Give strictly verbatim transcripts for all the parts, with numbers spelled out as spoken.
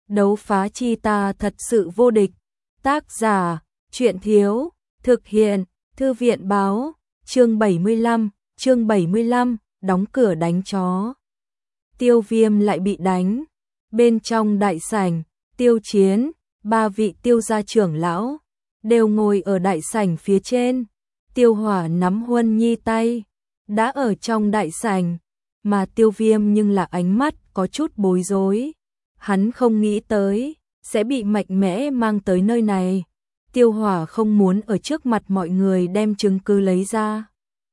Đấu phá chi ta thật sự vô địch. Tác giả, Truyện Thiếu, thực hiện, Thư viện Báo, chương bảy mươi lăm, chương bảy mươi lăm, đóng cửa đánh chó. Tiêu Viêm lại bị đánh. Bên trong đại sảnh, Tiêu Chiến, ba vị Tiêu gia trưởng lão đều ngồi ở đại sảnh phía trên. Tiêu Hỏa nắm Huân Nhi tay, đã ở trong đại sảnh, mà Tiêu Viêm nhưng là ánh mắt có chút bối rối. Hắn không nghĩ tới sẽ bị mạnh mẽ mang tới nơi này. Tiêu Hỏa không muốn ở trước mặt mọi người đem chứng cứ lấy ra.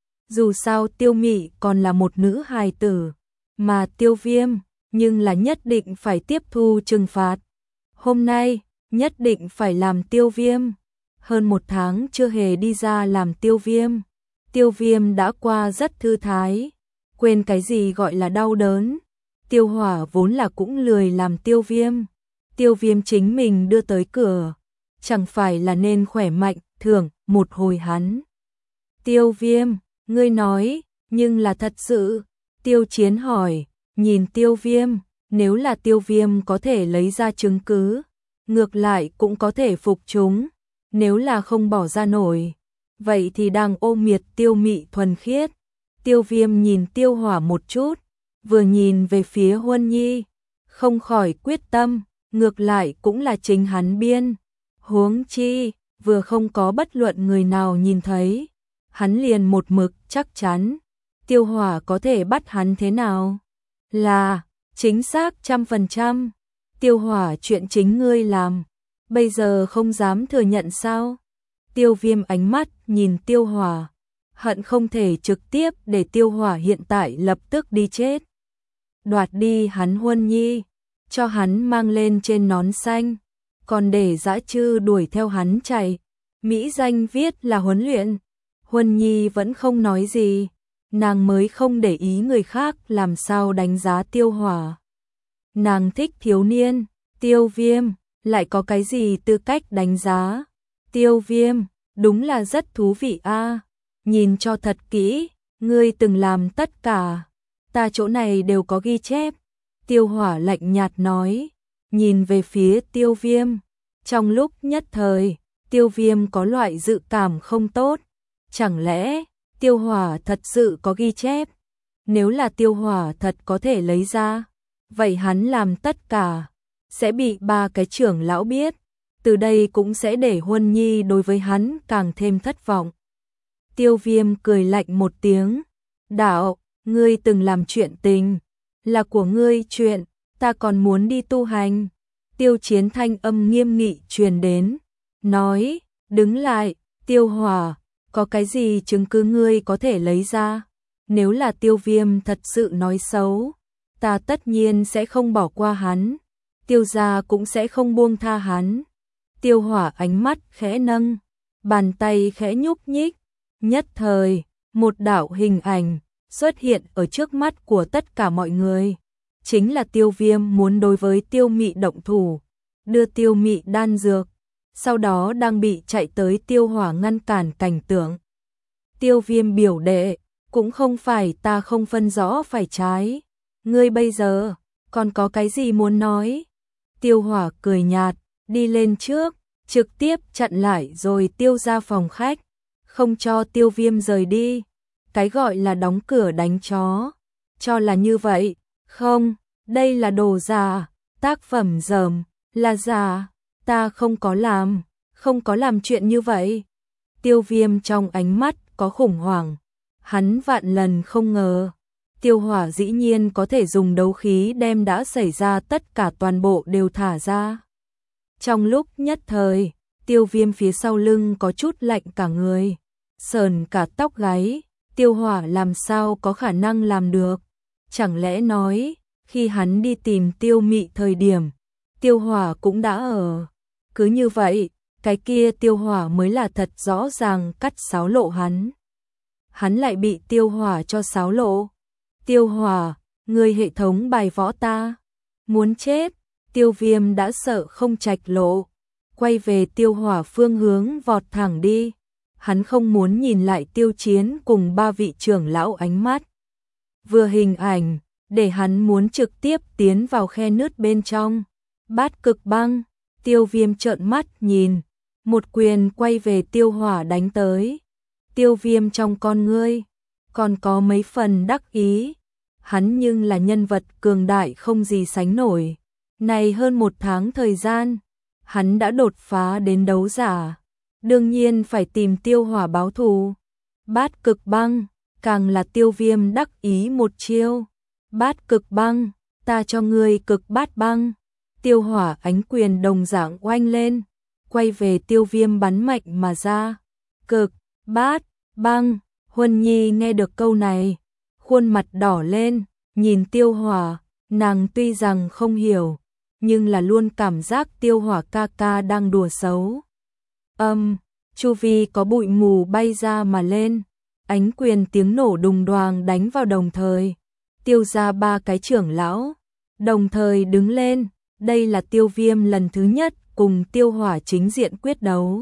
Dù sao Tiêu Mị còn là một nữ hài tử, mà Tiêu Viêm nhưng là nhất định phải tiếp thu trừng phạt. Hôm nay nhất định phải làm Tiêu Viêm. Hơn một tháng chưa hề đi ra làm Tiêu Viêm. Tiêu Viêm đã qua rất thư thái, quên cái gì gọi là đau đớn. Tiêu Hỏa vốn là cũng lười làm Tiêu Viêm. Tiêu Viêm chính mình đưa tới cửa, chẳng phải là nên khỏe mạnh thưởng một hồi hắn. Tiêu Viêm, ngươi nói, nhưng là thật sự. Tiêu Chiến hỏi, nhìn Tiêu Viêm, nếu là Tiêu Viêm có thể lấy ra chứng cứ, ngược lại cũng có thể phục chúng. Nếu là không bỏ ra nổi, vậy thì đang ô miệt Tiêu Mị thuần khiết. Tiêu Viêm nhìn Tiêu Hỏa một chút, vừa nhìn về phía Huân Nhi, không khỏi quyết tâm, ngược lại cũng là chính hắn biên. Huống chi, vừa không có bất luận người nào nhìn thấy, hắn liền một mực chắc chắn, Tiêu Hỏa có thể bắt hắn thế nào? Là, chính xác trăm phần trăm. Tiêu Hỏa chuyện chính ngươi làm, bây giờ không dám thừa nhận sao? Tiêu Viêm ánh mắt nhìn Tiêu Hỏa, hận không thể trực tiếp để Tiêu Hỏa hiện tại lập tức đi chết. Đoạt đi hắn Huân Nhi, cho hắn mang lên trên nón xanh, còn để dã chư đuổi theo hắn chạy. Mỹ danh viết là huấn luyện. Huân Nhi vẫn không nói gì, nàng mới không để ý người khác làm sao đánh giá Tiêu Hỏa. Nàng thích thiếu niên. Tiêu Viêm lại có cái gì tư cách đánh giá? Tiêu Viêm đúng là rất thú vị a. À. Nhìn cho thật kỹ, ngươi từng làm tất cả, ta chỗ này đều có ghi chép. Tiêu Hỏa lạnh nhạt nói, nhìn về phía Tiêu Viêm. Trong lúc nhất thời, Tiêu Viêm có loại dự cảm không tốt. Chẳng lẽ Tiêu Hỏa thật sự có ghi chép? Nếu là Tiêu Hỏa thật có thể lấy ra, vậy hắn làm tất cả sẽ bị ba cái trưởng lão biết. Từ đây cũng sẽ để Huân Nhi đối với hắn càng thêm thất vọng. Tiêu Viêm cười lạnh một tiếng, đạo, ngươi từng làm chuyện tình, là của ngươi chuyện, ta còn muốn đi tu hành. Tiêu Chiến thanh âm nghiêm nghị truyền đến, nói, đứng lại, Tiêu Hỏa, có cái gì chứng cứ ngươi có thể lấy ra? Nếu là Tiêu Viêm thật sự nói xấu, ta tất nhiên sẽ không bỏ qua hắn, Tiêu gia cũng sẽ không buông tha hắn. Tiêu Hỏa ánh mắt khẽ nâng, bàn tay khẽ nhúc nhích, nhất thời, một đạo hình ảnh xuất hiện ở trước mắt của tất cả mọi người. Chính là Tiêu Viêm muốn đối với Tiêu Mị động thủ, đưa Tiêu Mị đan dược, sau đó đang bị chạy tới Tiêu Hỏa ngăn cản cảnh tượng. Tiêu Viêm biểu đệ, cũng không phải ta không phân rõ phải trái, ngươi bây giờ còn có cái gì muốn nói? Tiêu Hỏa cười nhạt, đi lên trước, trực tiếp chặn lại rồi Tiêu ra phòng khách, không cho Tiêu Viêm rời đi. Cái gọi là đóng cửa đánh chó, cho là như vậy, không, đây là đồ giả, tác phẩm dởm, là giả, ta không có làm, không có làm chuyện như vậy. Tiêu Viêm trong ánh mắt có khủng hoảng, hắn vạn lần không ngờ, Tiêu Hỏa dĩ nhiên có thể dùng đấu khí đem đã xảy ra tất cả toàn bộ đều thả ra. Trong lúc nhất thời, Tiêu Viêm phía sau lưng có chút lạnh cả người, sờn cả tóc gáy. Tiêu Hỏa làm sao có khả năng làm được? Chẳng lẽ nói, khi hắn đi tìm Tiêu Mị thời điểm, Tiêu Hỏa cũng đã ở. Cứ như vậy, cái kia Tiêu Hỏa mới là thật rõ ràng cắt sáo lộ hắn. Hắn lại bị Tiêu Hỏa cho sáo lộ. Tiêu Hỏa, người hệ thống bài võ ta. Muốn chết. Tiêu Viêm đã sợ không trạch lộ, quay về Tiêu Hỏa phương hướng vọt thẳng đi. Hắn không muốn nhìn lại Tiêu Chiến cùng ba vị trưởng lão ánh mắt. Vừa hình ảnh, để hắn muốn trực tiếp tiến vào khe nứt bên trong. Bát Cực Băng. Tiêu Viêm trợn mắt nhìn, một quyền quay về Tiêu Hỏa đánh tới. Tiêu Viêm trong con ngươi còn có mấy phần đắc ý, hắn nhưng là nhân vật cường đại không gì sánh nổi. Này hơn một tháng thời gian, hắn đã đột phá đến đấu giả, đương nhiên phải tìm Tiêu Hỏa báo thù. Bát Cực Băng, càng là Tiêu Viêm đắc ý một chiêu. Bát Cực Băng, ta cho ngươi Cực Bát Băng. Tiêu Hỏa ánh quyền đồng dạng oanh lên, quay về Tiêu Viêm bắn mạnh mà ra. Cực Bát Băng. Huân Nhi nghe được câu này, khuôn mặt đỏ lên, nhìn Tiêu Hỏa, nàng tuy rằng không hiểu, nhưng là luôn cảm giác Tiêu Hỏa ca ca đang đùa xấu. Âm, um, chu vi có bụi mù bay ra mà lên, ánh quyền tiếng nổ đùng đoàng đánh vào đồng thời. Tiêu ra ba cái trưởng lão, đồng thời đứng lên, đây là Tiêu Viêm lần thứ nhất cùng Tiêu Hỏa chính diện quyết đấu.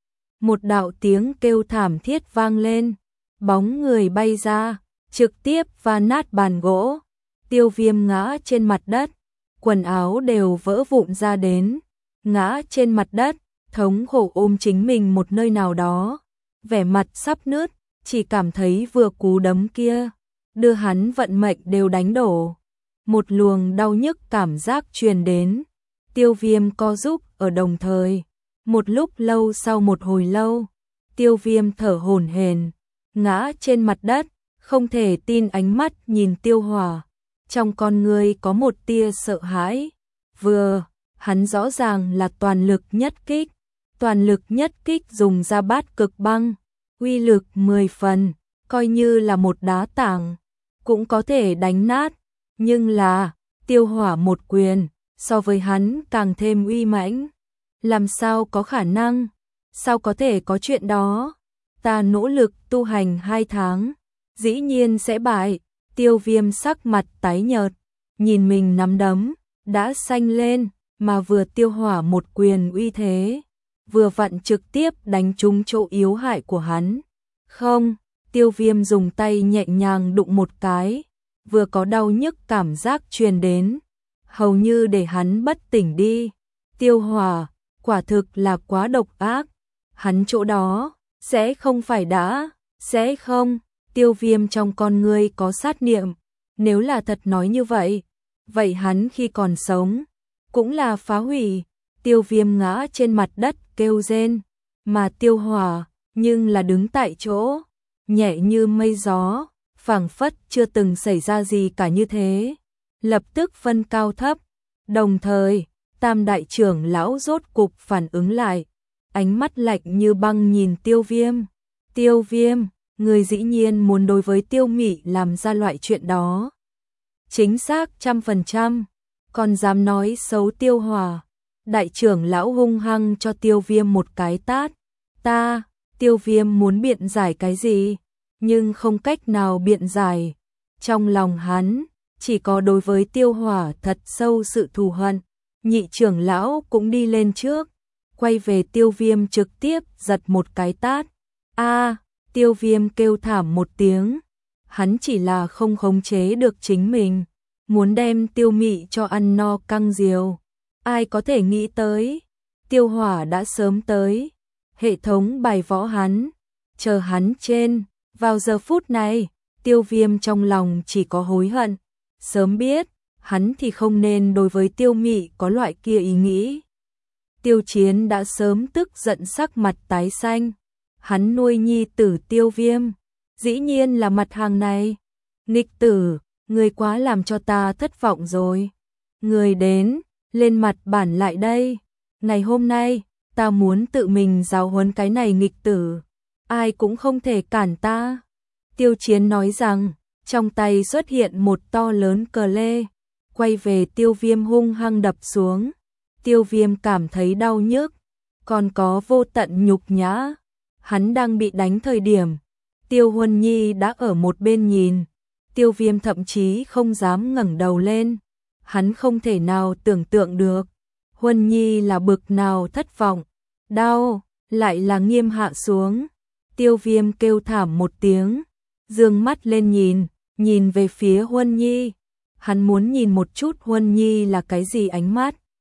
Một đạo tiếng kêu thảm thiết vang lên, bóng người bay ra, trực tiếp va nát bàn gỗ. Tiêu Viêm ngã trên mặt đất, quần áo đều vỡ vụn ra đến, ngã trên mặt đất, thống khổ ôm chính mình một nơi nào đó, vẻ mặt sắp nứt, chỉ cảm thấy vừa cú đấm kia, đưa hắn vận mệnh đều đánh đổ. Một luồng đau nhức cảm giác truyền đến, Tiêu Viêm co rúm ở đồng thời. Một lúc lâu sau một hồi lâu, Tiêu Viêm thở hổn hển, ngã trên mặt đất, không thể tin ánh mắt nhìn Tiêu Hỏa. Trong con người có một tia sợ hãi. Vừa, hắn rõ ràng là toàn lực nhất kích, toàn lực nhất kích dùng ra Bát Cực Băng, uy lực mười phần, coi như là một đá tảng cũng có thể đánh nát, nhưng là Tiêu Hỏa một quyền, so với hắn càng thêm uy mãnh. Làm sao có khả năng? Sao có thể có chuyện đó? Ta nỗ lực tu hành hai tháng, dĩ nhiên sẽ bại. Tiêu Viêm sắc mặt tái nhợt, nhìn mình nắm đấm đã xanh lên, mà vừa Tiêu Hỏa một quyền uy thế, vừa vặn trực tiếp đánh trúng chỗ yếu hại của hắn. Không, Tiêu Viêm dùng tay nhẹ nhàng đụng một cái, vừa có đau nhức cảm giác truyền đến, hầu như để hắn bất tỉnh đi. Tiêu Hỏa quả thực là quá độc ác, hắn chỗ đó sẽ không phải đã, sẽ không. Tiêu Viêm trong con ngươi có sát niệm, nếu là thật nói như vậy, vậy hắn khi còn sống cũng là phá hủy. Tiêu Viêm ngã trên mặt đất kêu rên, mà Tiêu Hỏa nhưng là đứng tại chỗ, nhẹ như mây gió, phảng phất chưa từng xảy ra gì cả như thế. Lập tức phân cao thấp, đồng thời Tam đại trưởng lão rốt cục phản ứng lại, ánh mắt lạnh như băng nhìn Tiêu Viêm. Tiêu Viêm, người dĩ nhiên muốn đối với Tiêu Mị làm ra loại chuyện đó. Chính xác trăm phần trăm, còn dám nói xấu Tiêu Hỏa. Đại trưởng lão hung hăng cho Tiêu Viêm một cái tát. Ta, Tiêu Viêm muốn biện giải cái gì, nhưng không cách nào biện giải. Trong lòng hắn, chỉ có đối với Tiêu Hỏa thật sâu sự thù hận. Nhị trưởng lão cũng đi lên trước, quay về Tiêu Viêm trực tiếp giật một cái tát. A, Tiêu Viêm kêu thảm một tiếng, hắn chỉ là không khống chế được chính mình, muốn đem Tiêu Mị cho ăn no căng diều. Ai có thể nghĩ tới, Tiêu Hỏa đã sớm tới, hệ thống bài võ hắn, chờ hắn trên. Vào giờ phút này, Tiêu Viêm trong lòng chỉ có hối hận, sớm biết, hắn thì không nên đối với Tiêu Mị có loại kia ý nghĩ. Tiêu Chiến đã sớm tức giận sắc mặt tái xanh, hắn nuôi nhi tử Tiêu Viêm, dĩ nhiên là mặt hàng này. Nghịch tử, người quá làm cho ta thất vọng rồi. Người đến, lên mặt bản lại đây. Ngày hôm nay, ta muốn tự mình giáo huấn cái này nghịch tử, ai cũng không thể cản ta. Tiêu Chiến nói rằng, trong tay xuất hiện một to lớn cờ lê, quay về Tiêu Viêm hung hăng đập xuống. Tiêu Viêm cảm thấy đau nhức, còn có vô tận nhục nhã. Hắn đang bị đánh thời điểm, Tiêu Huân Nhi đã ở một bên nhìn. Tiêu Viêm thậm chí không dám ngẩng đầu lên. Hắn không thể nào tưởng tượng được Huân Nhi là bực nào thất vọng, đau, lại là nghiêm hạ xuống. Tiêu Viêm kêu thảm một tiếng, dương mắt lên nhìn, nhìn về phía Huân Nhi. Hắn muốn nhìn một chút Huân Nhi là cái gì ánh mắt.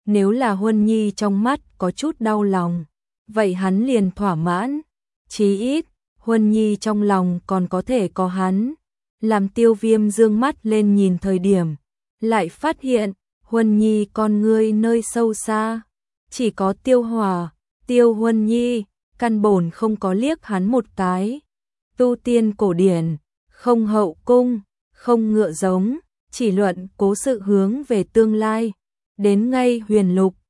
Nếu là Huân Nhi trong mắt có chút đau lòng, vậy hắn liền thỏa mãn. Chí ít, Huân Nhi trong lòng còn có thể có hắn. Làm Tiêu Viêm dương mắt lên nhìn thời điểm, lại phát hiện, Huân Nhi con ngươi nơi sâu xa. Chỉ có Tiêu Hòa, Tiêu Huân Nhi, căn bổn không có liếc hắn một cái. Tu tiên cổ điển, không hậu cung, không ngựa giống, chỉ luận cố sự hướng về tương lai. Đến ngay huyền lục,